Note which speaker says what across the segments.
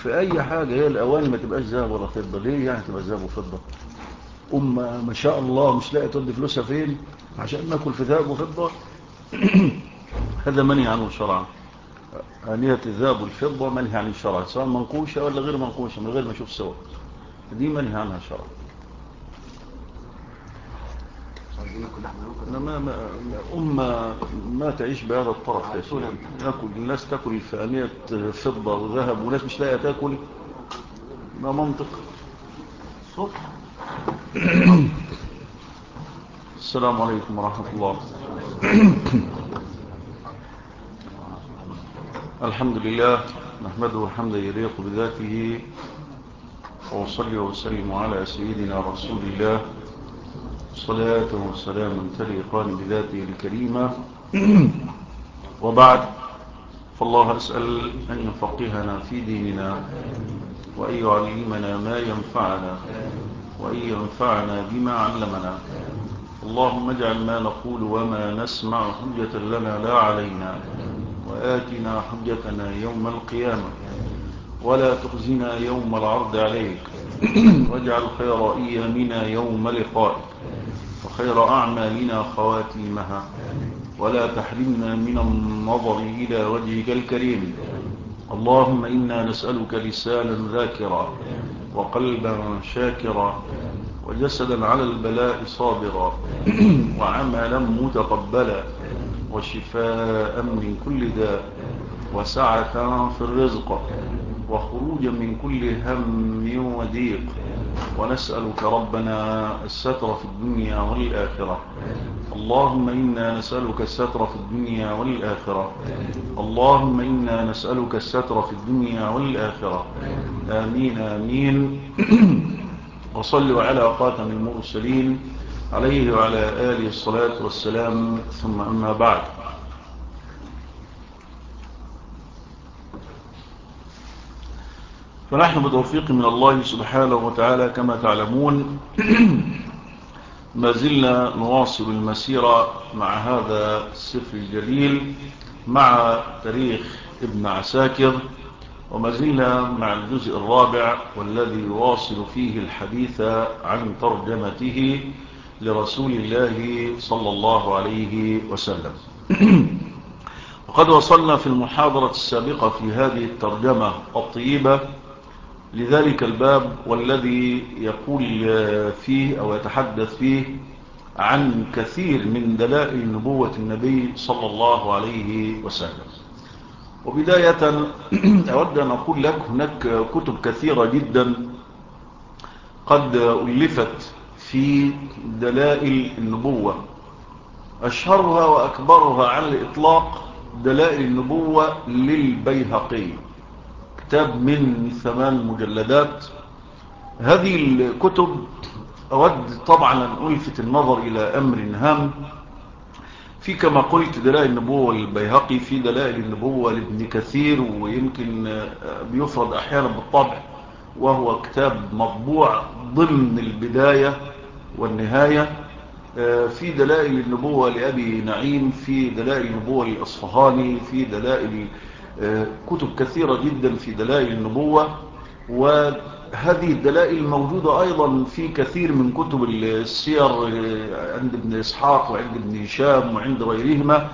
Speaker 1: في اي حاجة هي الاواني ما تبقاش ذهب ولا فضة. ليه يعني تبقى ذهب وفضة؟ ما شاء الله مش لاقي تودي فلوسها فين عشان ناكل في ذهب وفضة؟ هذا منهي عنه شرعا. آنية الذهب والفضة منهي عن الشرع، سواء منقوشة ولا غير منقوشة، من غير ما اشوف سوا، دي منهي عنها شرعا. ما تعيش بهذا الطرف يا سيدي. ناكل الناس تاكل في آنية فضة وذهب وناس مش لاقيه تاكل، ما منطق. السلام عليكم ورحمة الله. الحمد لله نحمده حمدا يليق بذاته، وأصلي وسلم على سيدنا رسول الله صلاة وسلاما تليقان بذاته الكريمة. وبعد، فالله أسأل أن يفقهنا في ديننا، وأن يعلمنا ما ينفعنا، وأن ينفعنا بما علمنا. اللهم اجعل ما نقول وما نسمع حجة لنا لا علينا، وآتنا حجتنا يوم القيامة، ولا تخزنا يوم العرض عليك. واجعل خير أيامنا يوم لقائك، وخير أعمالنا خواتيمها، ولا تحرمنا من النظر إلى وجهك الكريم. اللهم إنا نسألك لسانا ذاكرا، وقلبا شاكرا، وجسدا على البلاء صابرا، وعملا متقبلا، وشفاء من كل داء، وسعة في الرزق، وخروجا من كل هم وضيق. ونسألك ربنا الستر في الدنيا والآخرة. اللهم إنا نسألك الستر في الدنيا والآخرة. اللهم إنا نسألك الستر في الدنيا والآخرة. آمين آمين. وصلوا على خاتم المرسلين عليه وعلى آله الصلاة والسلام، ثم أما بعد. فنحن بتوفيق من الله سبحانه وتعالى كما تعلمون ما زلنا نواصل المسيرة مع هذا السفر الجليل، مع تاريخ ابن عساكر، وما زلنا مع الجزء الرابع والذي يواصل فيه الحديث عن ترجمته لرسول الله صلى الله عليه وسلم. وقد وصلنا في المحاضرة السابقة في هذه الترجمة الطيبة لذلك الباب، والذي يقول فيه أو يتحدث فيه عن كثير من دلائل نبوة النبي صلى الله عليه وسلم. وبداية أود أن أقول لك هناك كتب كثيرة جدا قد ألفت في دلائل النبوة، أشهرها وأكبرها على الإطلاق دلائل النبوة للبيهقي، كتاب من 8 مجلدات. هذه الكتب أود طبعا أن ألفت النظر إلى أمر هام، في كما قلت دلائل النبوة للبيهقي، في دلائل النبوة لابن كثير، ويمكن بيفرض أحيانا بالطبع، وهو كتاب مطبوع ضمن البداية والنهاية. في دلائل النبوة لأبي نعيم، في دلائل النبوة للأصفهاني، في دلائل كتب كثيرة جدا في دلائل النبوة. وهذه الدلائل موجودة أيضا في كثير من كتب السير عند ابن إسحاق وعند ابن هشام وعند غيرهما،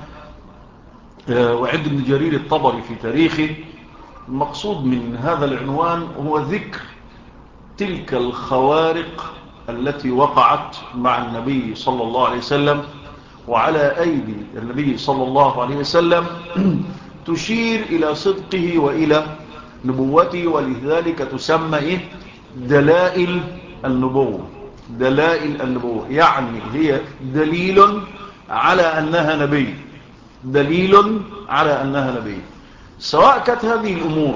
Speaker 1: وعند ابن جرير الطبري في تاريخه. المقصود من هذا العنوان هو ذكر تلك الخوارق التي وقعت مع النبي صلى الله عليه وسلم وعلى أيدي النبي صلى الله عليه وسلم، تشير إلى صدقه وإلى نبوته، ولذلك تسمى دلائل النبوة. دلائل النبوة يعني هي دليل على أنها نبي، دليل على أنها نبي، سواء كانت هذه الأمور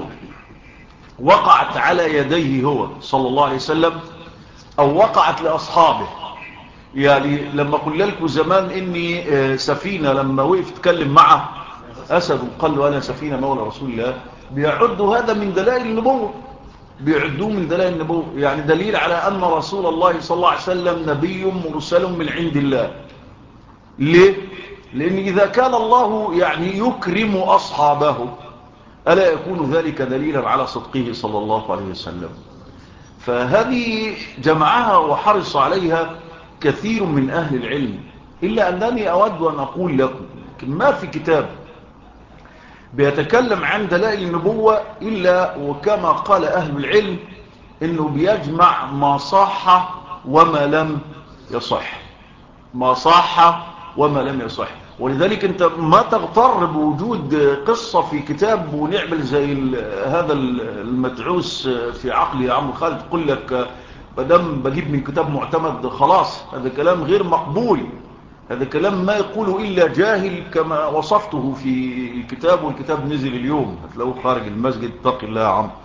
Speaker 1: وقعت على يديه هو صلى الله عليه وسلم أو وقعت لأصحابه. يعني لما قلت لكم زمان إني سفينة لما وقف تكلم مع أسد قال له أنا سفينة مولى رسول الله، بيعدوا هذا من دلائل النبوة، بيعدوه من دلائل النبوة، يعني دليل على أن رسول الله صلى الله عليه وسلم نبي مرسل من عند الله. ليه؟ لأن إذا كان الله يعني يكرم أصحابه ألا يكون ذلك دليلا على صدقه صلى الله عليه وسلم؟ فهذه جمعها وحرص عليها كثير من أهل العلم، إلا أنني أود أن أقول لكم ما في كتاب بيتكلم عن دلائل النبوة إلا وكما قال أهل العلم إنه بيجمع ما صح وما لم يصح، ما صح وما لم يصح. ولذلك انت ما تغتر بوجود قصة في كتاب ونعمل زي هذا المدعوس في عقلي يا عم خالد، تقول لك بدم بجيب من كتاب معتمد خلاص. هذا كلام غير مقبول، هذا كلام ما يقوله إلا جاهل كما وصفته في الكتاب، والكتاب نزل اليوم هتلاقوه خارج المسجد، اتق الله يا عم.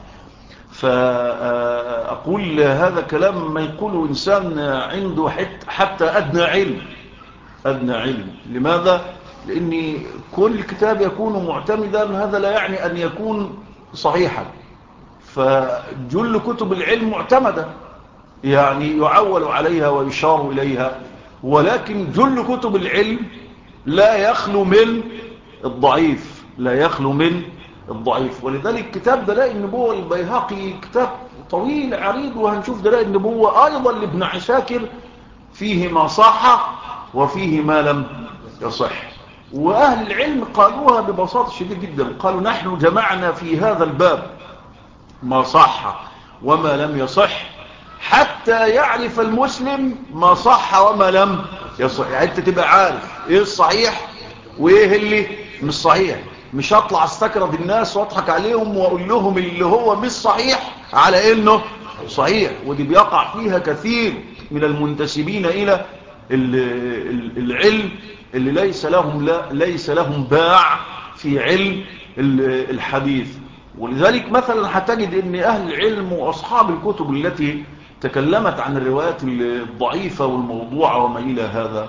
Speaker 1: فأقول هذا كلام ما يقوله إنسان عنده حتى أدنى علم، أدنى علم. لماذا؟ لأن كل كتاب يكون معتمدا هذا لا يعني أن يكون صحيحا، فجل كتب العلم معتمدة يعني يعول عليها ويشار إليها، ولكن جل كتب العلم لا يخلو من الضعيف، لا يخلو من الضعيف. ولذلك كتاب دلائل النبوة البيهقي كتاب طويل عريض، وهنشوف دلائل النبوة أيضا لابن عساكر فيه ما صح وفيه ما لم يصح. وأهل العلم قالوها ببساطة شديد جدا، قالوا نحن جمعنا في هذا الباب ما صح وما لم يصح حتى يعرف المسلم ما صح وما لم يصح. يعني انت تبقى عارف ايه الصحيح وايه اللي مش صحيح، مش هطلع استكرد الناس واضحك عليهم واقول لهم اللي هو مش صحيح على انه صحيح. ودي بيقع فيها كثير من المنتسبين الى العلم اللي ليس لهم باع في علم الحديث. ولذلك مثلا هتجد ان اهل العلم واصحاب الكتب التي تكلمت عن الروايات الضعيفة والموضوعة وما الى هذا،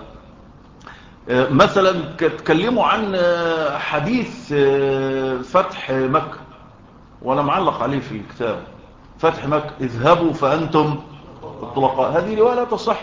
Speaker 1: مثلا تكلموا عن حديث فتح مكة، وانا معلق عليه في الكتاب، فتح مكة اذهبوا فأنتم الطلقاء. هذه رواية لا تصح،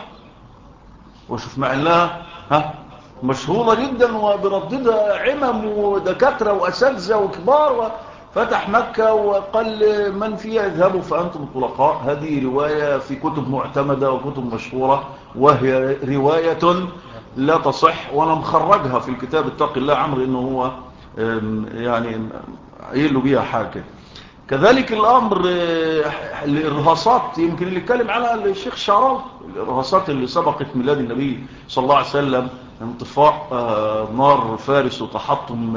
Speaker 1: وشوف مع انها مشهورة جدا وبرددها عمم ودكاترة وأساتذة وكبار، فتح مكة وقال من فيها اذهبوا فأنتم الطلقاء. هذه رواية في كتب معتمدة وكتب مشهورة، وهي رواية لا تصح، وانا مخرجها في الكتاب اتق الله عمرو انه هو يعني يقلوا بيها حاجة. كذلك الامر الارهاصات يمكن اللي اتكلم عنها الشيخ الشعراوي، الارهاصات اللي سبقت ميلاد النبي صلى الله عليه وسلم، انطفاء نار فارس وتحطم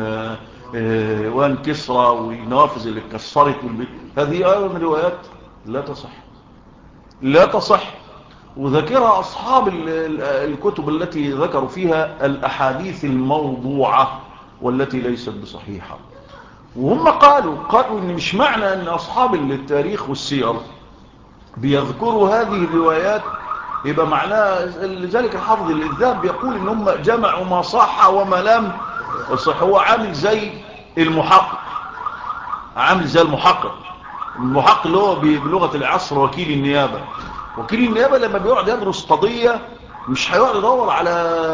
Speaker 1: وان كسرى والنوافذ اللي اتكسرت هذه ايضا روايات لا تصح، لا تصح. وذكرها أصحاب الكتب التي ذكروا فيها الأحاديث الموضوعة والتي ليست بصحيحة. وهم قالوا إن مش معنى أن أصحاب التاريخ والسير بيذكروا هذه الروايات يبقى معناها. لذلك الحافظ الذهبي يقول إن هم جمعوا ما صح وما لم يصح. هو عامل زي المحقق، عامل زي المحقق اللي هو بلغة العصر وكيل النيابة. وكيل النيابة لما بيقعد يدرس قضية مش هيقعد يدور على،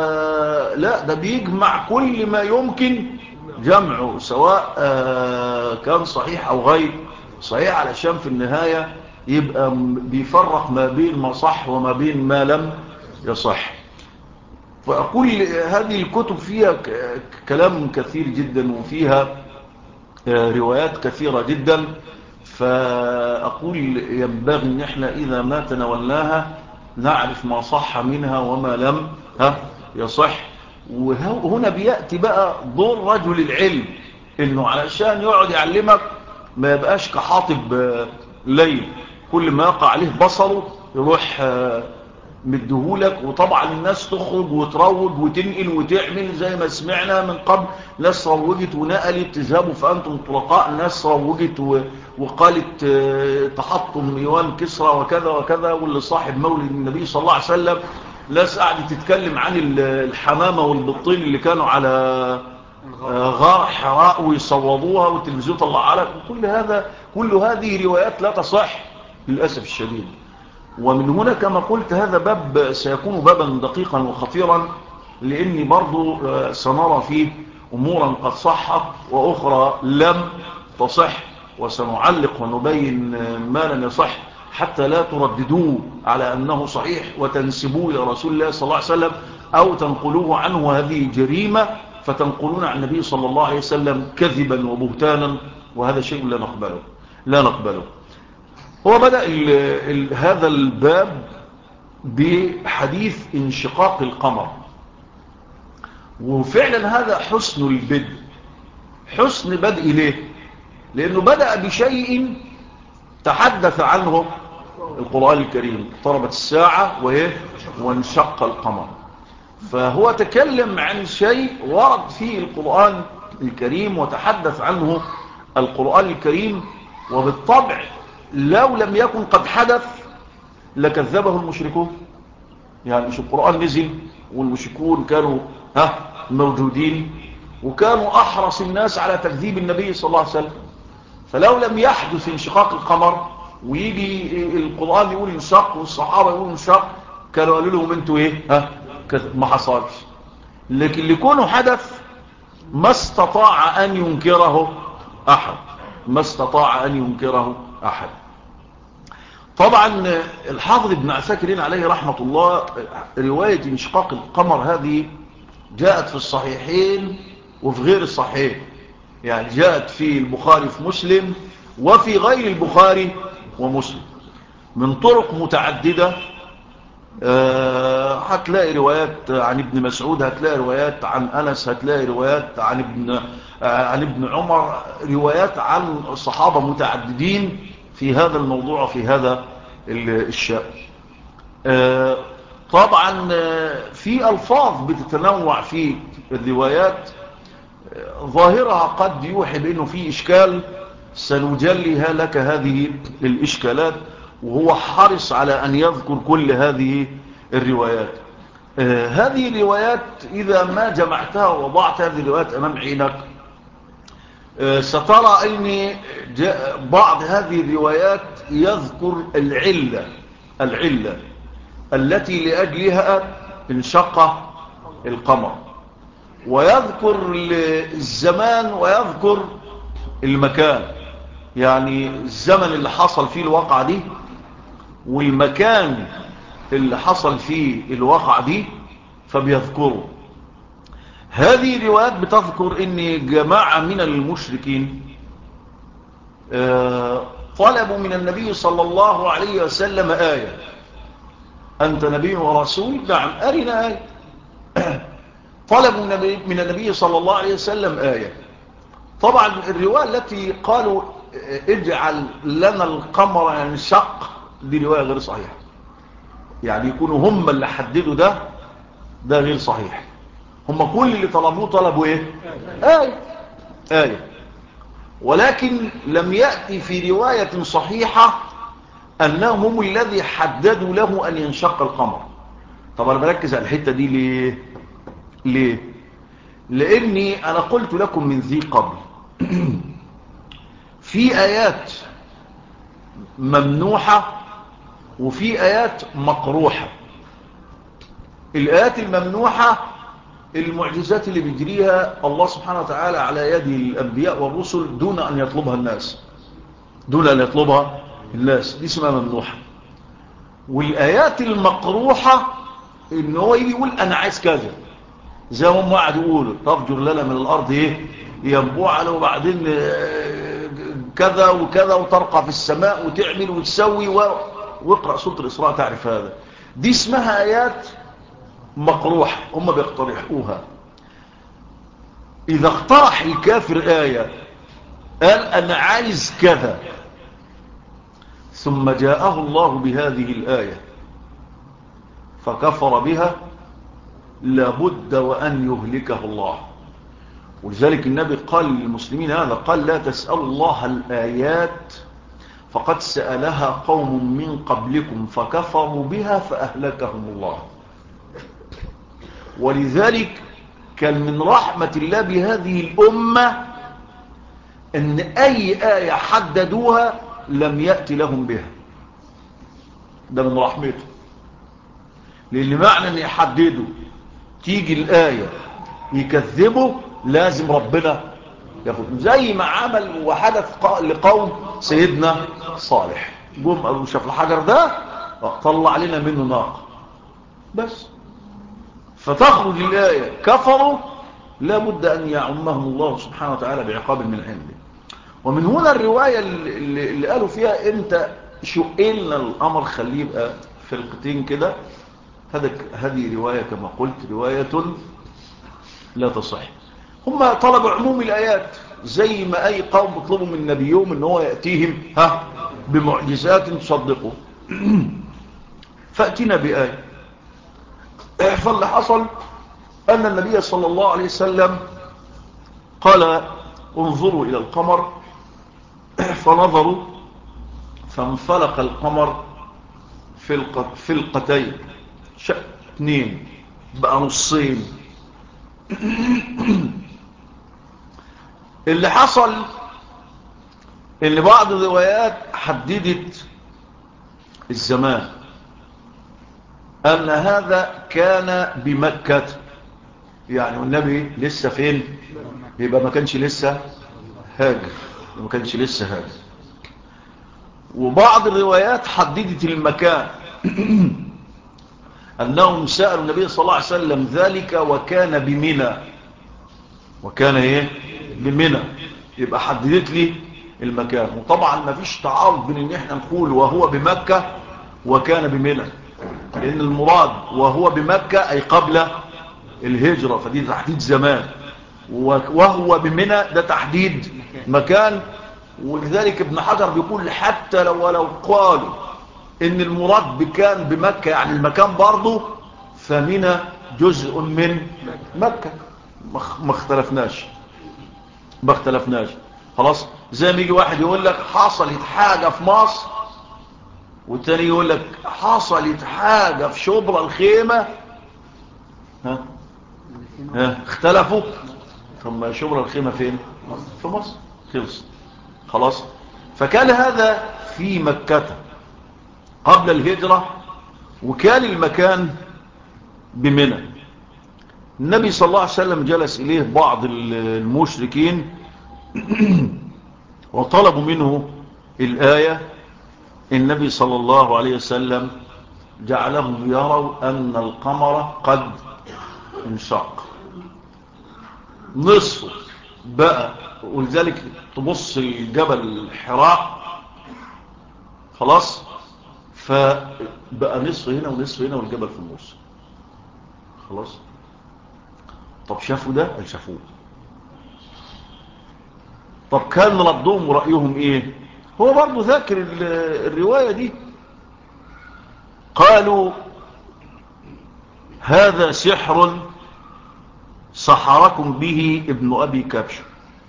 Speaker 1: لا ده بيجمع كل ما يمكن جمعه سواء كان صحيح أو غير صحيح، علشان في النهاية يبقى بيفرق ما بين ما صح وما بين ما لم يصح. فأقول هذه الكتب فيها كلام كثير جدا وفيها روايات كثيرة جدا. فأقول ينبغي ان احنا اذا ما تناولناها نعرف ما صح منها وما لم يصح. وهنا بيأتي بقى دور رجل العلم، انه علشان يقعد يعلمك ما يبقاش كحاطب ليل كل ما يقع عليه بصره يروح مديهولك. وطبعا الناس تخرج وتروج وتنقل وتعمل زي ما سمعنا من قبل، ناس روجت ونقلت تذهبوا فأنتم الطلقاء، ناس روجت وقالت تحطم ايوان كسرى وكذا وكذا، واللي صاحب مولد النبي صلى الله عليه وسلم، ناس قاعدة تتكلم عن الحمامة والبطين اللي كانوا على غار حراء ويصوضوها والتلفزيون طلع على كل هذه روايات لا تصح للأسف الشديد. ومن هنا كما قلت هذا باب سيكون بابا دقيقا وخطيرا، لأني برضو سنرى فيه أمورا قد صحت وأخرى لم تصح، وسنعلق ونبين ما لم يصح حتى لا ترددوه على أنه صحيح وتنسبوه إلى رسول الله صلى الله عليه وسلم أو تنقلوه عنه، وهذه جريمة، فتنقلون عن النبي صلى الله عليه وسلم كذبا وبهتانا، وهذا شيء لا نقبله. هو بدأ هذا الباب بحديث انشقاق القمر، وفعلا هذا حسن البدء. حسن بدء ليه؟ لأنه بدأ بشيء تحدث عنه القرآن الكريم، اقتربت الساعة وانشق القمر. فهو تكلم عن شيء ورد فيه القرآن الكريم وتحدث عنه القرآن الكريم، وبالطبع لو لم يكن قد حدث لكذبه المشركون. يعني مش القرآن نزل والمشركون كانوا موجودين وكانوا أحرص الناس على تكذيب النبي صلى الله عليه وسلم، فلو لم يحدث انشقاق القمر ويجي القرآن يقول انشق والصحابة يقولوا انشق، كانوا قالوا لهم انتوا ما حصلش. لكن لكونه حدث ما استطاع أن ينكره أحد. طبعا الحافظ ابن عساكر عليه رحمة الله رواية انشقاق القمر هذه جاءت في الصحيحين وفي غير الصحيحين، يعني جاءت في البخاري في مسلم وفي غير البخاري ومسلم من طرق متعددة. هتلاقي روايات عن ابن مسعود، هتلاقي روايات عن أنس، هتلاقي روايات عن ابن عمر، روايات عن صحابة متعددين في هذا الموضوع وفي هذا الشأن. طبعا في ألفاظ بتتنوع في الروايات ظاهرها قد يوحي بأنه في إشكال، سنجليها لك هذه الإشكالات، وهو حرص على أن يذكر كل هذه الروايات. هذه الروايات إذا ما جمعتها ووضعت هذه الروايات أمام عينك سترى أن بعض هذه الروايات يذكر العلة التي لأجلها انشق القمر، ويذكر الزمان ويذكر المكان، يعني الزمن اللي حصل فيه الواقعة دي والمكان اللي حصل فيه الواقعة دي فبيذكروا. هذه الروايات بتذكر ان جماعة من المشركين طلبوا من النبي صلى الله عليه وسلم آية. أنت نبي ورسول؟ نعم، أرنا آية. طلبوا من النبي صلى الله عليه وسلم آية. طبعا الرواية التي قالوا اجعل لنا القمر ينشق دي رواية غير صحيحة، يعني يكونوا هم اللي حددوا ده غير صحيح. هم كل اللي طلبوا آية، ولكن لم يأتي في رواية صحيحة أنهم هم الذي حددوا له أن ينشق القمر. طب أنا بركز على الحتة دي ليه؟ لأني أنا قلت لكم من ذي قبل في آيات ممنوحة وفي آيات مقروحة. الآيات الممنوحة المعجزات اللي بيجريها الله سبحانه وتعالى على يد الأنبياء والرسل دون أن يطلبها الناس، دي اسمها ممنوحة. والآيات المقروحة إن هو يجي يقول أنا عايز كذا، زي ما هم قاعد يقولوا تفجر لنا من الأرض ينبوع وبعدين كذا وكذا وترقى في السماء وتعمل وتسوي واقرأ سورة الإسراء تعرف هذا. دي اسمها آيات مقروحة، هم بيقترحوها. إذا اقترح الكافر آية قال أنا عايز كذا ثم جاءه الله بهذه الآية فكفر بها لابد وأن يهلكه الله. ولذلك النبي قال للمسلمين هذا، قال لا تسألوا الله الآيات فقد سألها قوم من قبلكم فكفروا بها فأهلكهم الله. ولذلك كان من رحمة الله بهذه الأمة أن أي آية حددوها لم يأتي لهم بها، ده من رحمته. لأن معنى أن يحددوا تيجي الآية يكذبوا لازم ربنا ياخد زي ما عمل وحدث لقوم سيدنا صالح، جم قالوا شاف الحجر ده طلع لنا منه ناقة بس. فتخرج الآية كفروا لا بد أن يعمهم الله سبحانه وتعالى بعقاب من عنده. ومن هنا الرواية اللي قالوا فيها انت شقلنا الأمر خليه يبقى فرقتين كده، هذه رواية كما قلت رواية لا تصح. هم طلبوا عموم الآيات زي ما أي قوم بيطلبوا من نبيهم ان هو يأتيهم بمعجزات تصدقوا. فأتينا بآية. فاللي حصل أن النبي صلى الله عليه وسلم قال انظروا إلى القمر، فنظروا فانفلق القمر فلقتين، شق اتنين بقى نصين. اللي حصل ان بعض الروايات حددت الزمان ان هذا كان بمكة، يعني والنبي لسه فين؟ يبقى ما كانش لسه هاجر، ما كانش لسه هاجر. وبعض الروايات حددت المكان أنهم سألوا النبي صلى الله عليه وسلم ذلك وكان بمنى، وكان ايه؟ بمنى، يبقى حددت لي المكان. وطبعا ما فيش تعارض بين ان احنا نقول وهو بمكة وكان بمنى، لان المراد وهو بمكة اي قبل الهجرة، فدي تحديد زمان، وهو بمنى ده تحديد مكان. ولذلك ابن حجر بيقول حتى ولو قالوا ان المراد كان بمكة يعني المكان برضه، فمنى جزء من مكة، ما اختلفناش خلاص. زي ما يجي واحد يقول لك حصلت حاجة في مصر، والتاني يقول لك حصلت حاجة في شبرا الخيمة، اختلفوا. ثم شبرا الخيمة فين؟ في مصر، خلاص. فكان هذا في مكة قبل الهجرة، وكان المكان بمنى. النبي صلى الله عليه وسلم جلس إليه بعض المشركين وطلبوا منه الآية. النبي صلى الله عليه وسلم جعلهم يروا أن القمر قد انشق نصفه بقى، ولذلك تبص الجبل حراء خلاص، فبقى نصف هنا ونصف هنا والجبل في النص خلاص. طب شافوا ده؟ قال شافوه. طب كان ردهم ورأيهم ايه؟ هو برضو ذاكر الرواية دي. قالوا هذا سحر سحركم به ابن أبي كبش.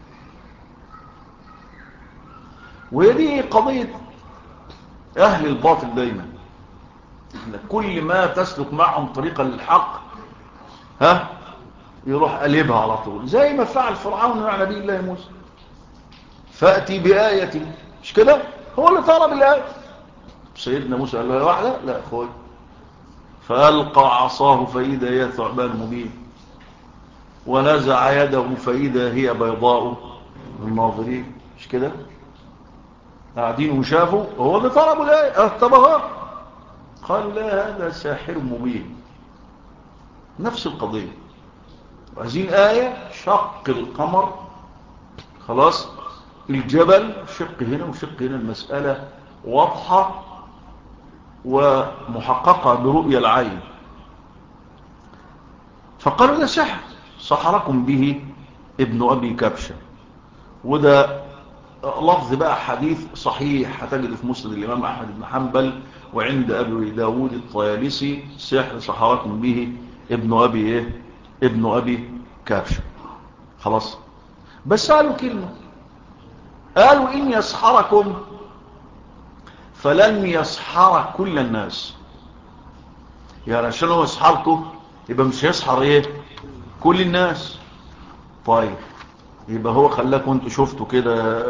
Speaker 1: وهذه قضية أهل الباطل دايما، كل ما تسلك معهم طريقة للحق يروح قلبها على طول، زي ما فعل فرعون مع نبي الله موسى. فأتي بآية، مش كده؟ هو اللي طلب الآية. سيدنا موسى قال له واحدة، لا أخوي، فألقى عصاه فإذا هي ثعبان مبين، ونزع يده فإذا هي بيضاء للناظرين، مش كده؟ قاعدين وشافوا هو اللي طلبوا الآية، اهتبها. قال لا هذا ساحر مبين. نفس القضية، وعايزين آية شق القمر خلاص، الجبل شق هنا وشق هنا، المسألة واضحة ومحققة برؤية العين. فقالوا ده سحر سحركم به ابن أبي كبشة. وده لفظ بقى حديث صحيح هتجد في مسند الإمام أحمد بن حنبل وعند أبي داود الطيالسي، سحر سحركم به ابن أبي كبشة خلاص. بس قالوا كلمة، قالوا إن يسحركم فلن يسحر كل الناس، يعني عشان هو يسحركم يبقى مش يسحر كل الناس. طيب يبقى هو خلاكم انتوا شفتوا كده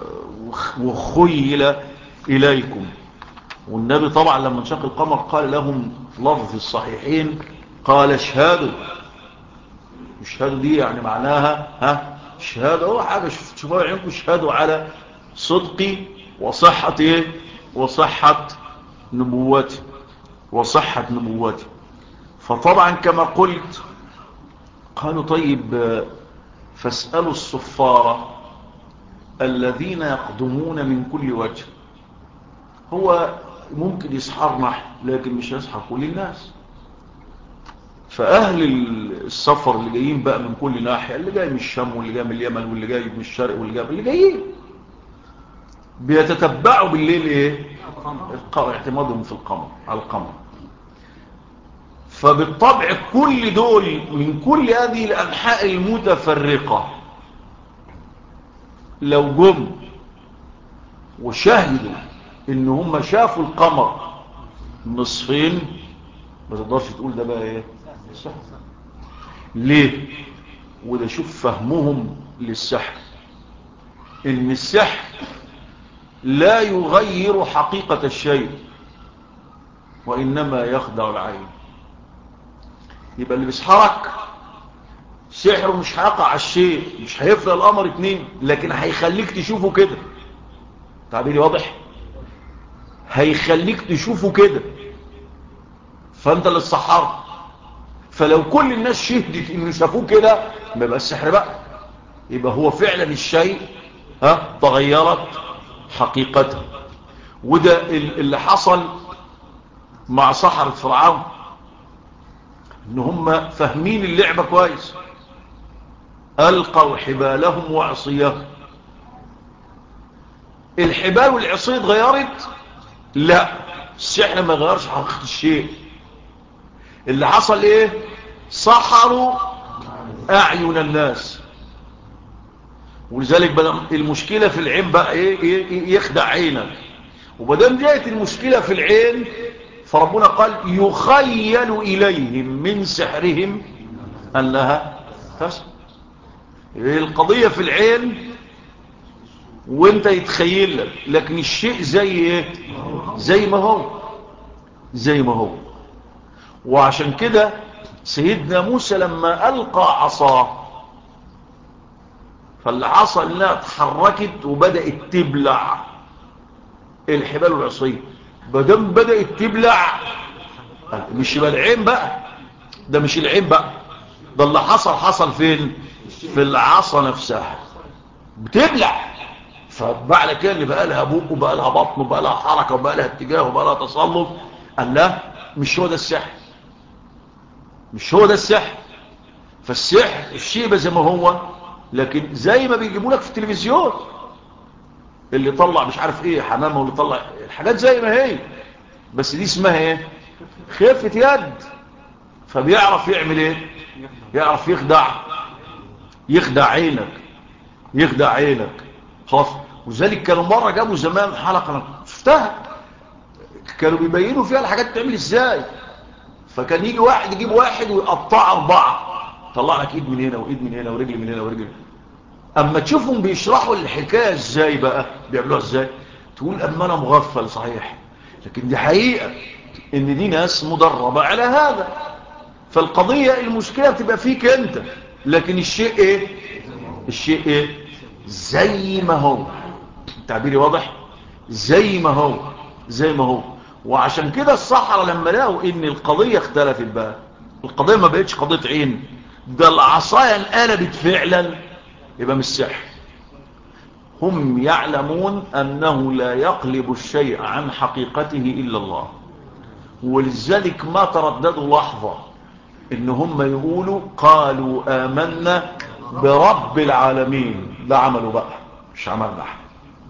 Speaker 1: وخيل إليكم. والنبي طبعا لما انشق القمر قال لهم لفظ الصحيحين، قال اشهدوا. اشهدوا دي يعني معناها شهادة هو حاجة شوفوا عينكم شهادوا على صدقي وصحة ايه وصحة نبوتي وصحة نبوتي. فطبعا كما قلت قالوا طيب فاسألوا الصفارة الذين يقدمون من كل وجه. هو ممكن يسحرنا لكن مش يسحر كل الناس. فأهل السفر اللي جايين بقى من كل ناحية، اللي جاي من الشام واللي جاي من اليمن واللي جاي من الشرق واللي جاي اللي جايين بيتتبعوا بالليل ايه القمر، اعتمادهم في القمر على القمر. فبالطبع كل دول من كل هذه الأنحاء المتفرقة لو جم وشاهدوا ان هم شافوا القمر نصفين ما تقدرش تقول ده بقى ايه سحر. ليه؟ وده شوف فهمهم للسحر، ان السحر لا يغير حقيقة الشيء وإنما يخدع العين. يبقى اللي بيسحرك سحره مش هيقع على الشيء، مش هيفرق الأمر اتنين، لكن هيخليك تشوفه كده. تعبيري واضح؟ هيخليك تشوفه كده، فانت اللي السحرت. فلو كل الناس شهدت انه شافوه كده ما يبقى السحر بقى، يبقى هو فعلا الشيء تغيرت حقيقته. وده اللي حصل مع سحرة فرعون، ان هم فاهمين اللعبة كويس. ألقوا حبالهم وعصيهم. الحبال والعصية اتغيرت؟ لا، السحر ما غيرش حقيقة الشيء. اللي حصل ايه؟ سحروا أعين الناس. ولذلك بدأ المشكلة في العين بقى ايه يخدع عينك. وبدأ جاءت المشكلة في العين فربنا قال يخيل إليهم من سحرهم أنها تسحر. القضية في العين وانت يتخيل لك، لكن الشيء زي ايه زي ما هو زي ما هو. وعشان كده سيدنا موسى لما ألقى عصاه فاللي حصل انها اتحركت وبدأت تبلع الحبال والعصية. بدم بدأت تبلع، مش يبقى العين بقى، ده مش العين بقى، ده اللي حصل فين؟ في العصا نفسها بتبلع. فبعد كده اللي بقى لها بوق وبقى لها بطن وبقى لها حركة وبقى لها اتجاه وبقى لها تسلط. قال لا، مش هو ده السحر، مش هو ده السحر. فالسحر الشيبة زي ما هو، لكن زي ما بيجيبوا لك في التلفزيون اللي طلع مش عارف ايه حمامه واللي طلع الحاجات زي ما هي، بس دي اسمها ايه خفة يد. فبيعرف يعمل ايه؟ يعرف يخدع عينك، يخدع عينك خلاص. وذلك كانوا مرة جابوا زمان حلقة انا شفتها كانوا بيبينوا فيها الحاجات تعمل ازاي. فكان يجي واحد يجيب واحد ويقطع 4، طلع لك ايد من هنا وايد من هنا ورجل من هنا ورجل. اما تشوفهم بيشرحوا الحكاية ازاي بقى بيعملوها ازاي تقول اما انا مغفل صحيح، لكن دي حقيقة ان دي ناس مدربة على هذا. فالقضية المشكلة بتبقى فيك انت، لكن الشيء ايه الشيء ايه زي ما هو. تعبيري واضح؟ زي ما هو زي ما هو. وعشان كده السحرة لما لقوا ان القضية اختلفت بقى، القضية ما بقتش قضية عين، ده العصاية انقلبت فعلا، يبقى مش سحر. هم يعلمون انه لا يقلب الشيء عن حقيقته الا الله. ولذلك ما ترددوا لحظة ان هم يقولوا قالوا آمنا برب العالمين. ده عملوا بقى مش عملنا احنا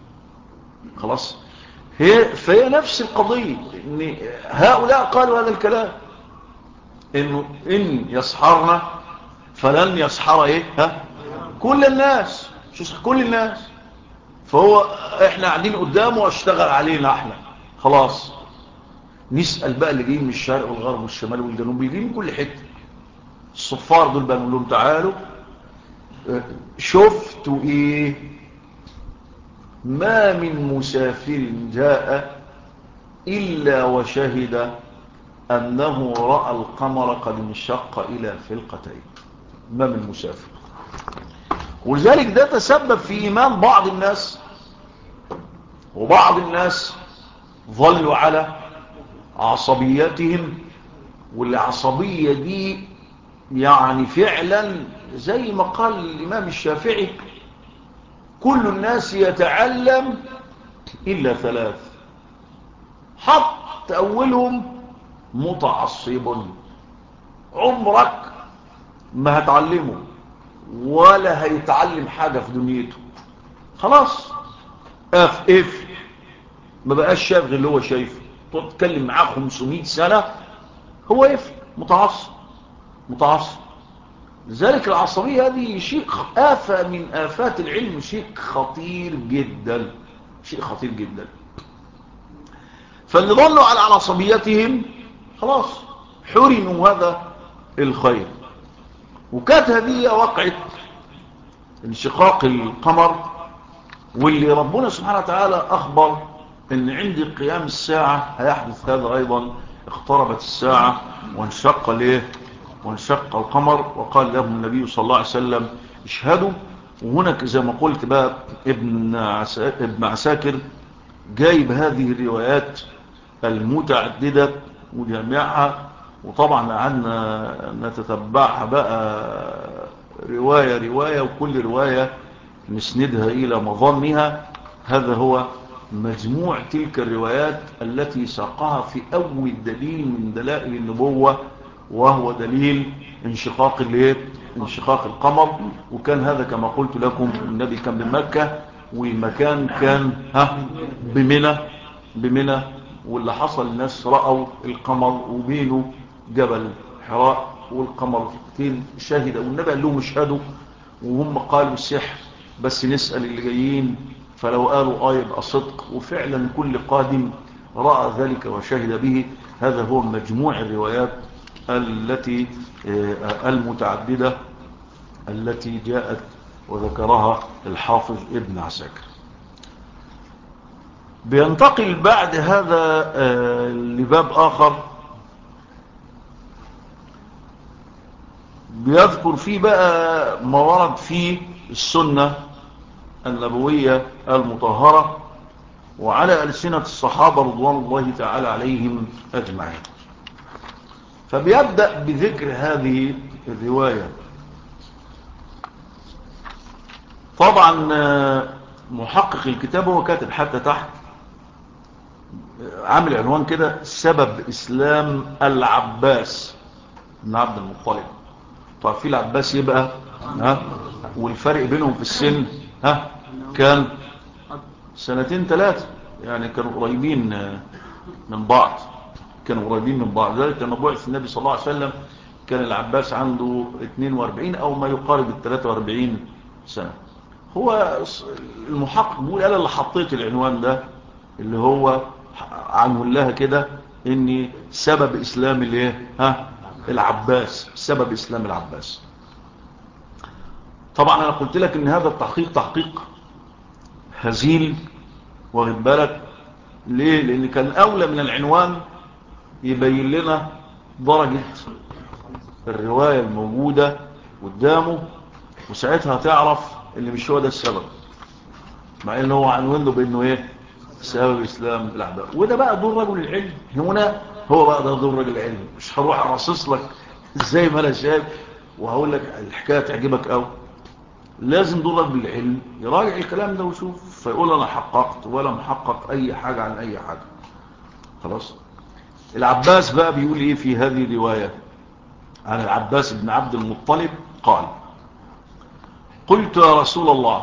Speaker 1: خلاص. فهي نفس القضية ان هؤلاء قالوا هذا الكلام انه ان يسحرنا فلن يسحر ايه كل الناس، مش كل الناس. فهو احنا قاعدين قدامه واشتغل علينا احنا خلاص. نسأل بقى اللي جايين من الشرق والغرب والشمال والجنوب، يجين من كل حته. الصفار دول بقى نقول لهم تعالوا شفتوا ايه؟ ما من مسافر جاء الا وشهد انه راى القمر قد انشق الى فلقتين. ما من مسافر. ولذلك ده تسبب في إيمان بعض الناس، وبعض الناس ظلوا على عصبياتهم. والعصبية دي يعني فعلا زي ما قال الإمام الشافعي: كل الناس يتعلم إلا ثلاث، حط أولهم متعصب، عمرك ما هتعلمه ولا هيتعلم حاجة في دنيته، خلاص اف ما بقاش شايف غير اللي هو شايفه. تتكلم معاه 500 سنة هو متعصب. لذلك العصبية هذه شيء آفة من آفات العلم، شيء خطير جدا، شيء خطير جدا. فاللي ظلوا على عصبيتهم خلاص حرموا هذا الخير. وكانت هذه وقعت انشقاق القمر، واللي ربنا سبحانه وتعالى أخبر ان عند قيام الساعة هيحدث هذا أيضا. اقتربت الساعة وانشق القمر، وقال لهم النبي صلى الله عليه وسلم: اشهدوا. وهناك زي ما قلت بقى ابن عساكر جايب هذه الروايات المتعددة وجميعها، وطبعا قعدنا نتتبعها بقى رواية، وكل رواية نسندها إلى مظنها. هذا هو مجموع تلك الروايات التي ساقها في أول دليل من دلائل النبوة، وهو دليل انشقاق القمر. وكان هذا كما قلت لكم النبي كان بمكة، والمكان كان بمنى، واللي حصل الناس رأوا القمر، وبينه جبل حراء والقمر شاهد، والنبي قال لهم اشهدوا، وهم قالوا السحر، بس نسأل اللي جايين، فلو قالوا يبقى صدق. وفعلا كل قادم رأى ذلك وشهد به. هذا هو مجموع الروايات التي المتعددة التي جاءت وذكرها الحافظ ابن عساكر. بينتقل بعد هذا لباب آخر بيذكر فيه بقى ما ورد فيه السنة النبوية المطهرة وعلى ألسنة الصحابة رضوان الله تعالى عليهم أجمعين. فبيبدأ بذكر هذه الرواية. طبعا محقق الكتاب هو كاتب حتى تحت عامل عنوان كده: سبب إسلام العباس بن عبد المطلب. طيب في العباس يبقى والفرق بينهم في السن كان 2 3 سنين، يعني كانوا قريبين من بعض. ذلك لما بعث النبي صلى الله عليه وسلم كان العباس عنده 42 أو ما يقارب 43 سنة. هو المحقق بيقول: أنا اللي حطيت العنوان ده اللي هو عنه لها كده، إني سبب إسلام العباس، سبب إسلام العباس. طبعا أنا قلت لك إن هذا التحقيق تحقيق هزيل، واخد بالك ليه؟ لأن كان أولى من العنوان يبين لنا درجة الرواية الموجودة قدامه، وساعتها تعرف اللي مش هو ده السبب، مع انه هو عنوانه بانه سبب اسلام العباس. وده بقى دور رجل العلم هنا، هو بقى ده دور رجل العلم. مش هروح ارصص لك زي ما انا شايف وهقول لك الحكايه تعجبك قوي. لازم دور رجل العلم يراجع الكلام ده ويشوف، فيقول انا حققت ولا محقق اي حاجه عن اي حاجه. خلاص. العباس بقى بيقول ايه في هذه الروايه عن العباس بن عبد المطلب؟ قال: قلت يا رسول الله،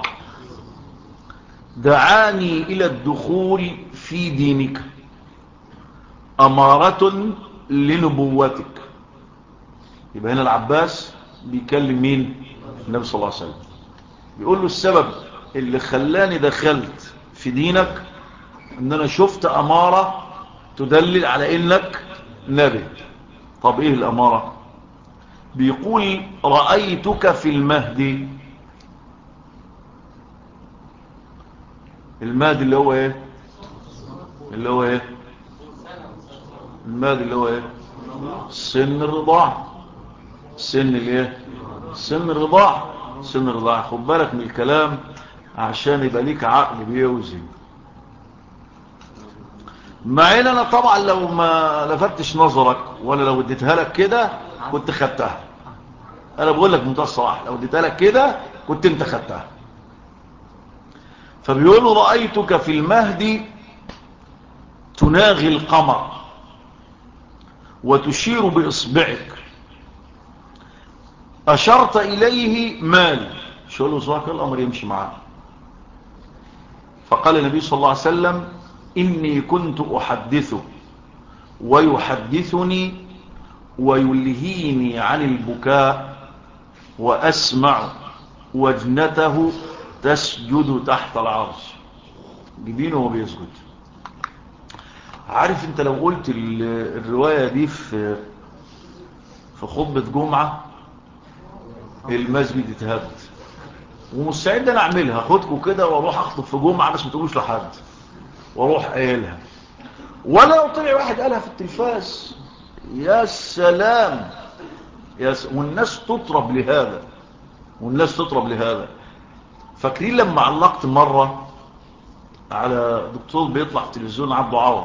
Speaker 1: دعاني إلى الدخول في دينك أمارة لنبوتك. يبقى هنا العباس بيكلم مين؟ النبي صلى الله عليه وسلم. بيقول له السبب اللي خلاني دخلت في دينك ان انا شفت أمارة تدلل على انك نبي. طب ايه الأمارة؟ بيقول: رأيتك في المهدي. المهدي اللي هو ايه؟ المهدي اللي هو ايه؟ سن الرضاعة. سن الرضاعة. سن الرضاعة. خد بالك من الكلام عشان يبقى ليك عقل بيوزن. مع ان انا طبعا لو ما لفتش نظرك ولا لو اديتها لك كده كنت خدتها. انا بقول لك بمنتهى الصراحه، لو اديتها لك كده كنت انت خدتها. فبيقول رأيتك في المهد تناغي القمر وتشير بإصبعك، أشرت إليه مال. شو له صواك الأمر يمشي معاه. فقال النبي صلى الله عليه وسلم إني كنت أحدثه ويحدثني ويلهيني عن البكاء وأسمع وجنته تسجد تحت العرش. جبينه وهو بيسجد. عارف انت لو قلت الرواية دي في خطبة جمعة المسجد اتهد. ومستعد انا اعملها، خدكوا كده واروح اخطب في جمعة بس ما تقولوش لحد، واروح قايلها. ولا لو طلع واحد قالها في التلفاز يا سلام، والناس تطرب لهذا، والناس تطرب لهذا. فاكرين لما علقت مرة على دكتور بيطلع في التلفزيون عبده عوض،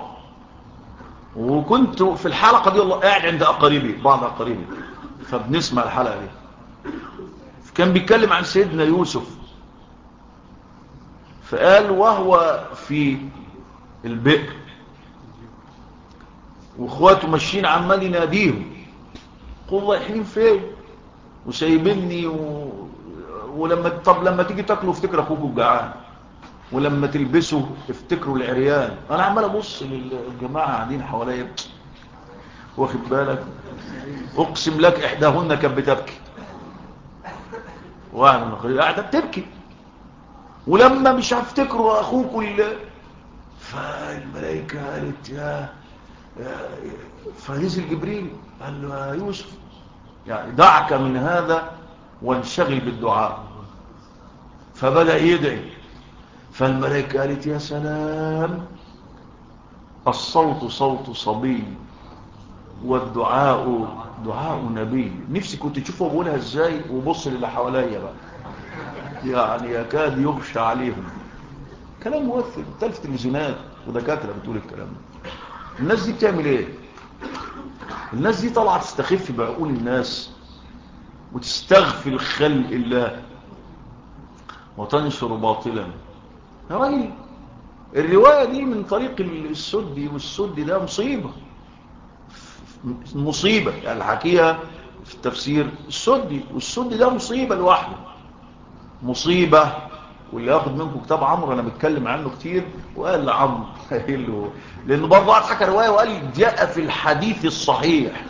Speaker 1: وكنت في الحلقة دي والله قاعد عند أقاربي، بعض أقاربي، فبنسمع الحلقة دي. كان بيتكلم عن سيدنا يوسف، فقال وهو في البئر واخواته ماشيين عمال يناديهم قل رايحين فين وسايبني لما تيجي تاكلوا افتكروا اخوكوا الجعان، ولما تلبسوا افتكروا العريان. انا عمال ابص للجماعه قاعدين حواليا، واخد بالك، اقسم لك احداهن كانت بتبكي، واحده من قاعده بتبكي، ولما مش هفتكروا اخوكوا فالملائكه قالت يا فنزل جبريل قال له يا يوسف يعني دعك من هذا وانشغل بالدعاء. فبدأ يدعي، فالملائكة قالت يا سلام، الصوت صوت صبي والدعاء دعاء نبي. نفسي كنت تشوفه بقولها ازاي وبص للي حواليا بقى، يعني يكاد يغشى عليهم. كلام مؤثر، تلفزيونات ودكاتره بتقول الكلام ده. الناس دي بتعمل ايه؟ الناس دي طالعه تستخف بعقول الناس وتستغفل خلق الله وتنشر باطلا. يا راجل الروايه دي من طريق السدي، والسدي ده مصيبه، مصيبه يعني الحكيها في التفسير السدي، والسدي ده مصيبه لوحده، مصيبه. واللي ياخد منكم كتاب عمرو انا بتكلم عنه كتير، وقال لعمرو لانه برضه قعد حكى روايه وقال جاء في الحديث الصحيح،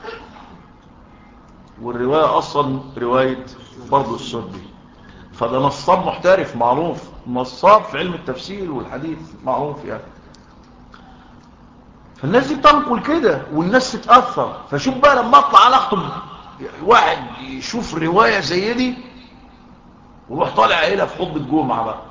Speaker 1: والروايه اصلا روايه برضه السدي. فده نصاب محترف معروف، نصاب في علم التفسير والحديث معروف يعني. فالناس دي بتنقل كده والناس تتاثر. فشوف بقى لما اطلع انا اخطب واحد يشوف روايه زي دي وروح طالع قايلها في خطبه جمعه بقى،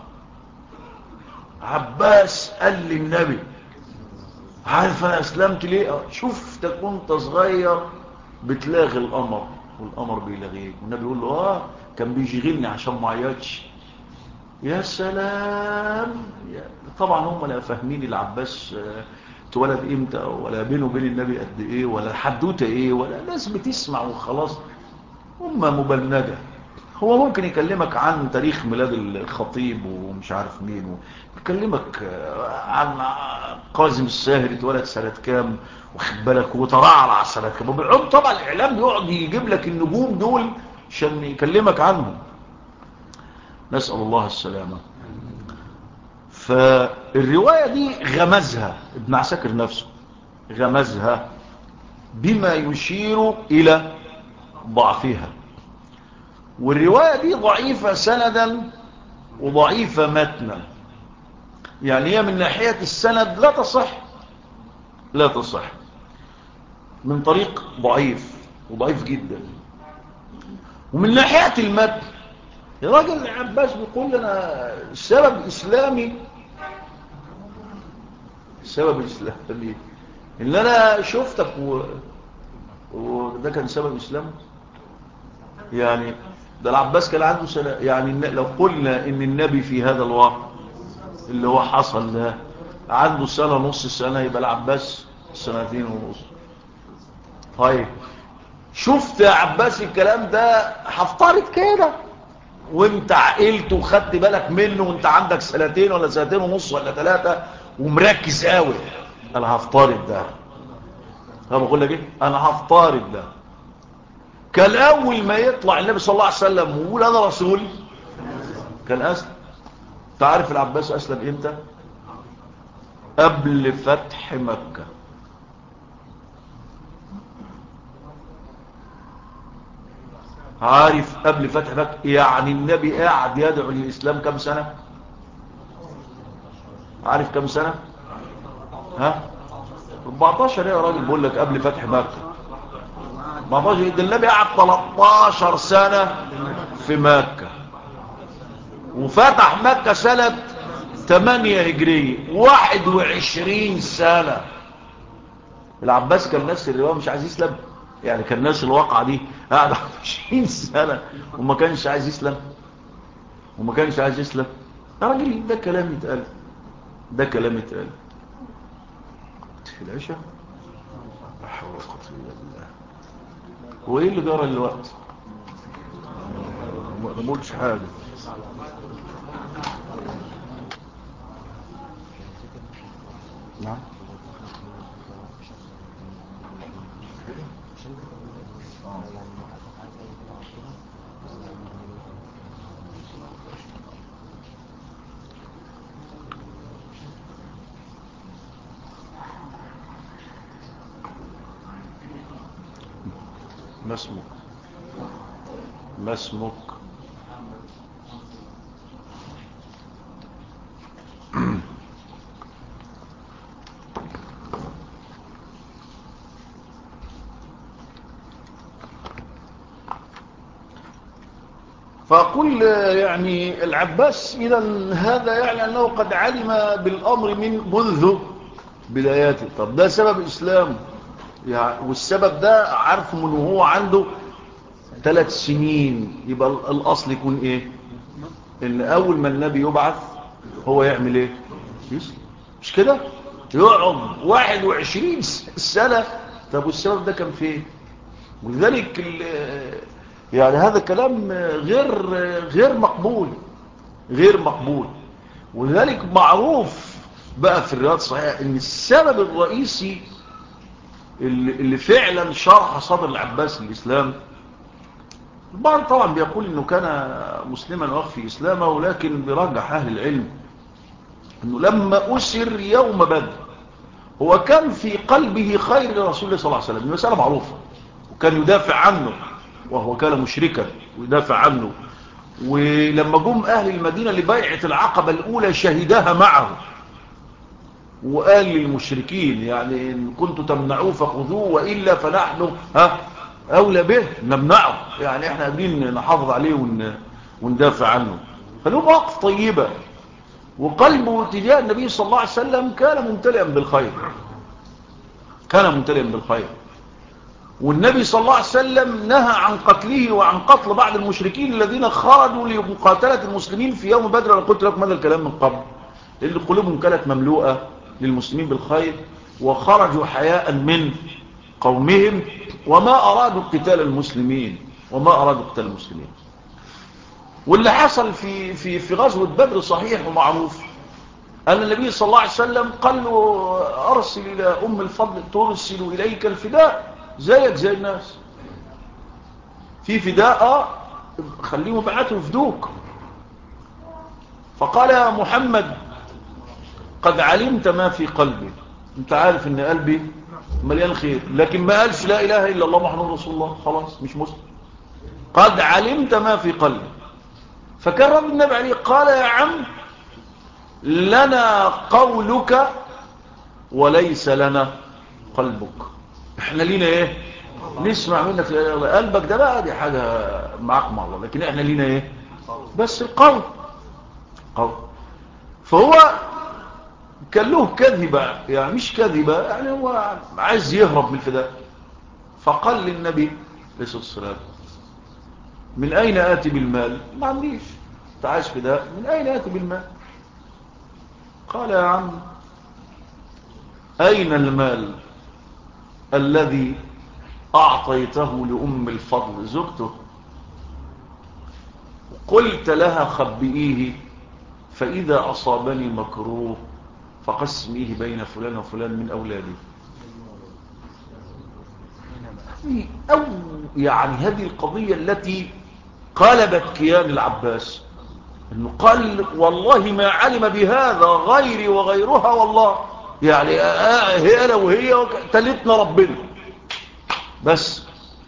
Speaker 1: عباس قال للنبي عارف انا اسلمت ليه؟ شفتك وانت صغير بتلاغي القمر والقمر بيلاغيك، والنبي يقول له كان بيشغلني عشان ما عيطش. يا سلام. طبعا هم لا فاهمين العباس اتولد امتى، ولا بينه وبين النبي قد ايه، ولا حدوته ايه، ولا ناس بتسمع وخلاص، هم مبلده. هو ممكن يكلمك عن تاريخ ميلاد الخطيب ومش عارف مين، يكلمك عن قاسم الساهر اتولد سنة كام، واخد بالك، وترعرع سنة كام، وبيقعد طبعا الاعلام بيقعد يجيب لك النجوم دول عشان يكلمك عنهم. نسأل الله السلامة. فالرواية دي غمزها ابن عساكر نفسه، غمزها بما يشير إلى ضعفها. والرواية دي ضعيفة سندا وضعيفة متنا، يعني هي من ناحية السند لا تصح، لا تصح، من طريق ضعيف وضعيف جدا. ومن ناحية المتن يا راجل عباس بيقول لنا السبب إسلامي، السبب الإسلامي اللي أنا شفتك وده كان سبب إسلامه يعني. ده العباس كان عنده سنة. يعني لو قلنا ان النبي في هذا الوقت اللي هو حصل ده عنده سنة نص السنة، يبقى العباس 2.5 سنين. طيب شفت يا عباس الكلام ده هفترض كده، وانت عقلت وخدت بالك منه وانت عندك 2 ولا 2.5 ولا 3 ومركز قوي، انا هفترض ده. طب بقول لك ايه، انا هفترض ده كان اول ما يطلع النبي صلى الله عليه وسلم ويقول انا رسول كان اسلم. تعرف العباس اسلم امتى؟ قبل فتح مكة. عارف قبل فتح مكة يعني النبي قاعد يدعو للإسلام كم سنة؟ عارف كم سنة؟ ها 14 يا راجل، بقول لك قبل فتح مكة 14. ده النبي قعد 13 سنة في مكة، وفتح مكة سنة 8 هجرية، 21 سنة. العباس كان نفس الرواية مش عايز يسلم، يعني كان نفس الواقعة دي قاعد 20 سنة وما كانش عايز يسلم، وما كانش عايز يسلم. يا راجل ده كلام يتقال، ده كلام يتقال في العشاء. لا حول ولا قوة الا بالله. وايه اللي جرى الوقت؟ ما بقولش حاجة. نعم ما اسمك؟ ما اسمك؟ فأقول يعني العباس إذا هذا يعني أنه قد علم بالأمر منذ بداياته. طب ده سبب إسلام يعني، والسبب ده عارفه من وهو عنده 3 سنين. يبقى الأصل يكون إيه؟ إن أول ما النبي يبعث هو يعمل إيه؟ يسلم. مش كده؟ يقعد 21 سنة. طب والسبب ده كان فين؟ ولذلك يعني هذا كلام غير مقبول، غير مقبول. ولذلك معروف بقى في الروايات الصحيحة ان السبب الرئيسي اللي فعلا شرح صدر العباس الإسلام، البعض طبعا بيقول انه كان مسلما واخفي اسلامه، ولكن بيرجح اهل العلم انه لما اسر يوم بدر هو كان في قلبه خير لرسول الله صلى الله عليه وسلم، المسألة معروفة، وكان يدافع عنه وهو كان مشركا ويدافع عنه. ولما جم أهل المدينة لبيعة العقبة الأولى شهدها معه، وقال للمشركين يعني إن كنتوا تمنعوه فخذوه وإلا فنحن أولى به نمنعه، يعني إحنا قادرين نحافظ عليه وندافع عنه. فله مواقف طيبة، وقلبه تجاه النبي صلى الله عليه وسلم كان ممتلئا بالخير، كان ممتلئا بالخير. والنبي صلى الله عليه وسلم نهى عن قتله وعن قتل بعض المشركين الذين خرجوا لمقاتلة المسلمين في يوم بدر. أنا قلت لكم هذا الكلام من قبل، اللي قلوبهم كانت مملوءة للمسلمين بالخير، وخرجوا حياء من قومهم، وما أرادوا قتال المسلمين، وما أرادوا قتال المسلمين. واللي حصل في غزوة بدر صحيح ومعروف، أن النبي صلى الله عليه وسلم قال له أرسل إلى أم الفضل ترسل إليك الفداء زيك زي الناس، في فداء خليهم يبعثوا يفدوك. فقال يا محمد قد علمت ما في قلبي، انت عارف ان قلبي مليان خير، لكن ما قالش لا اله الا الله محمد رسول الله، خلاص مش مسلم. قد علمت ما في قلبي. فكان رب النبي عليه قال يا عم لنا قولك وليس لنا قلبك، احنا لينا ايه؟ نسمع منك قلبك ده بقى دي حاجة معاك مع الله، لكن احنا لينا ايه؟ بس القول قول. فهو كان له كذبة، يعني مش كذبة، يعني هو عايز يهرب من الفداء. فقال للنبي عليه الصلاة والسلام من أين آتي بالمال؟ ما عنديش. تعاش كده، من أين آتي بالمال؟ قال يا عم أين المال الذي أعطيته لأم الفضل زوجته؟ قلت لها خبئيه فإذا أصابني مكروه فقسميه بين فلان وفلان من أولادي. أو يعني هذه القضية التي قلبت كيان العباس، انه قال والله ما علم بهذا غيري وغيرها، والله يعني هي انا وهي تلتنا ربنا بس.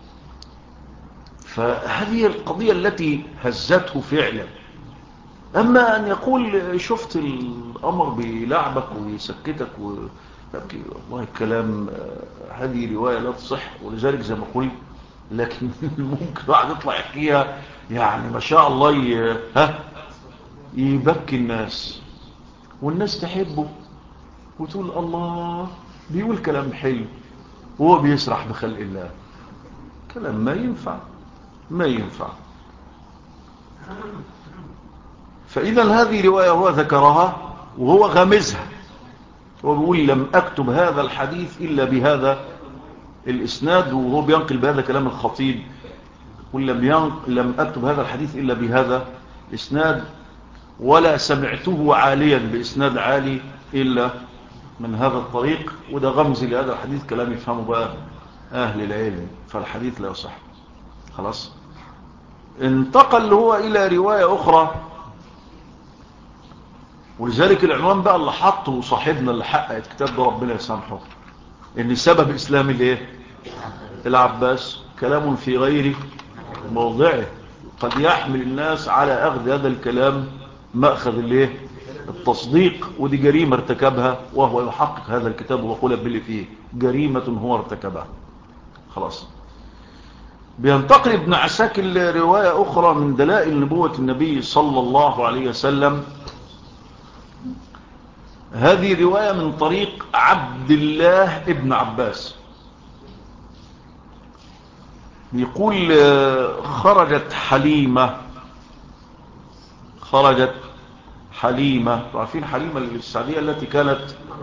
Speaker 1: فهذه القضية التي هزته فعلا. اما ان يقول شفت الامر بيلعبك ويسكتك والله الكلام، هذه رواية لا تصح، ولذلك زي ما قلت لكن ممكن واحد يطلع يحكيها يعني ما شاء الله يبكي الناس والناس تحبه وتقول الله بيقول كلام حلو وهو بيسرح بخلق الله. كلام ما ينفع، ما ينفع. فإذا هذه رواية هو ذكرها وهو غمزها، هو بيقول لم أكتب هذا الحديث إلا بهذا الإسناد، وهو بينقل بهذا كلام الخطيب، يقول لم أكتب هذا الحديث إلا بهذا الإسناد، ولا سمعته عاليا بإسناد عالي إلا من هذا الطريق. وده غمز لهذا الحديث، كلام يفهمه بقى أهل العلم، فالحديث لا يصح. خلاص. انتقل هو إلى رواية أخرى، ولذلك العنوان بقى اللي حطه صاحبنا اللي حقق الكتاب ده ربنا يسامحه، ان سبب اسلام الايه العباس كلام في غير موضعه، قد يحمل الناس على اخذ هذا الكلام مأخذ الايه التصديق، ودي جريمة ارتكبها وهو يحقق هذا الكتاب ويقول باللي فيه جريمة هو ارتكبها. خلاص. بينتقل ابن عساكر رواية اخرى من دلائل نبوة النبي صلى الله عليه وسلم. هذه رواية من طريق عبد الله ابن عباس، يقول خرجت حليمة، عارفين حليمة السعدية التي كانت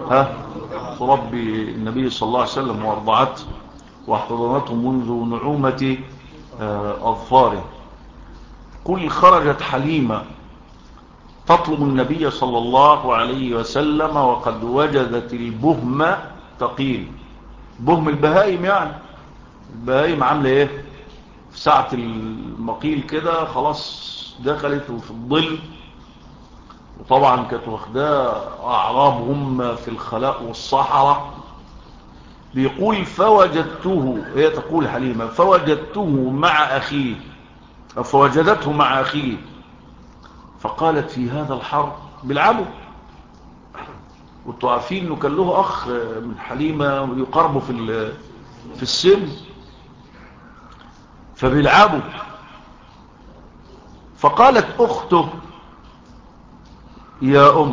Speaker 1: تربي النبي صلى الله عليه وسلم وارضعته واحتضنته منذ نعومة أظفاره. قل خرجت حليمة تطلب النبي صلى الله عليه وسلم وقد وجدت البهم تقيل. بهم البهائم، يعني البهائم عامله ايه في ساعة المقيل كده، خلاص دخلت في الظل، وطبعا كانت واخداه اعرابهم في الخلاء والصحراء. بيقول فوجدته، هي تقول حليمة فوجدته مع اخيه، فوجدته مع اخيه فقالت في هذا الحر بيلعبوا، وانتوا عارفين انه كان له اخ من حليمة يقربوا في السن، فبيلعبوا. فقالت اخته يا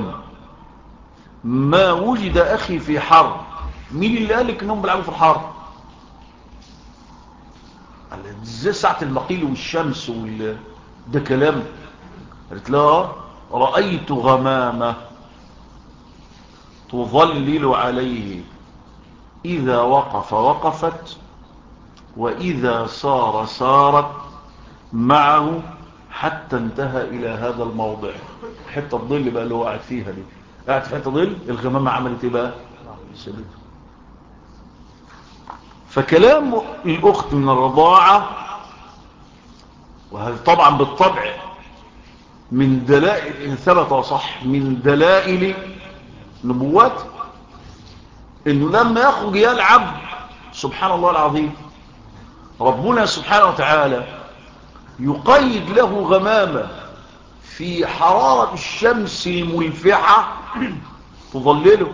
Speaker 1: ما وجد اخي في حر. مين اللي قالك انهم بيلعبوا في الحر؟ ازاي ساعة المقيل والشمس ده كلام. قالت لا، رأيت غمامة تظلل عليه، إذا وقف وقفت وإذا سار سارت معه حتى انتهى إلى هذا الموضع. حتى الظل بقى اللي هو قاعد فيها دي، قاعد في حتى ظل، الغمامة عملت ايه بقى؟ سبته. فكلام الأخت من الرضاعة، وهذا طبعا بالطبع من دلائل إن ثبت وصح من دلائل نبوات، إنه لما يخرج يلعب سبحان الله العظيم ربنا سبحانه وتعالى يقيد له غمامة في حرارة الشمس الملفعة تظلله،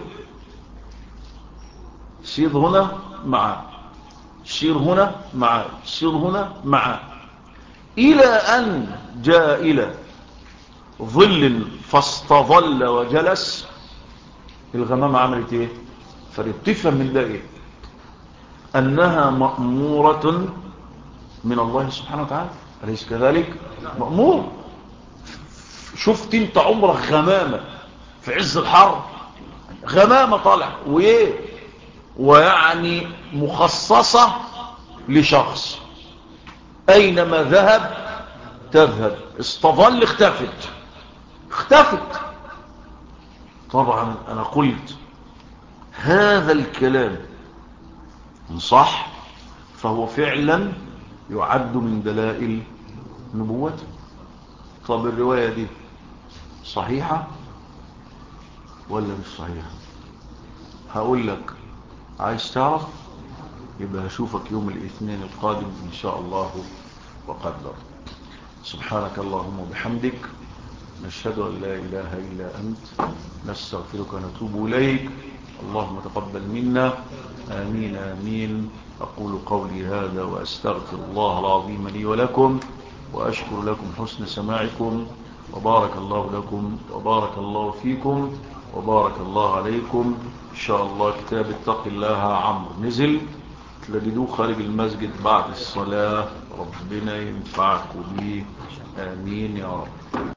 Speaker 1: سير هنا معه، سير هنا معه، سير هنا معه، إلى أن جاء إلى ظل فاستظل وجلس. الغمامة عملت ايه؟ فلتفهم من ده ايه؟ أنها مأمورة من الله سبحانه وتعالى، أليس كذلك؟ مأمور. شفت انت عمرك غمامة في عز الحر؟ غمامة طالع وايه، ويعني مخصصة لشخص، اينما ذهب تذهب، استظل اختفت. طبعا انا قلت هذا الكلام إن صح فهو فعلا يعد من دلائل نبوته. طب الرواية دي صحيحة ولا مش صحيحة؟ هقول لك، عايز تعرف يبقى هشوفك يوم الاثنين القادم إن شاء الله وقدر. سبحانك اللهم وبحمدك، نشهد أن لا إله إلا أنت، نستغفرك ونتوب إليك. اللهم تقبل منا، آمين آمين. أقول قولي هذا وأستغفر الله العظيم لي ولكم، وأشكر لكم حسن سماعكم، وبارك الله لكم وبارك الله فيكم وبارك الله عليكم. إن شاء الله كتاب اتق الله عمرو نزل، تلاقيوه خارج المسجد بعد الصلاة، ربنا ينفعكم به، آمين يا رب.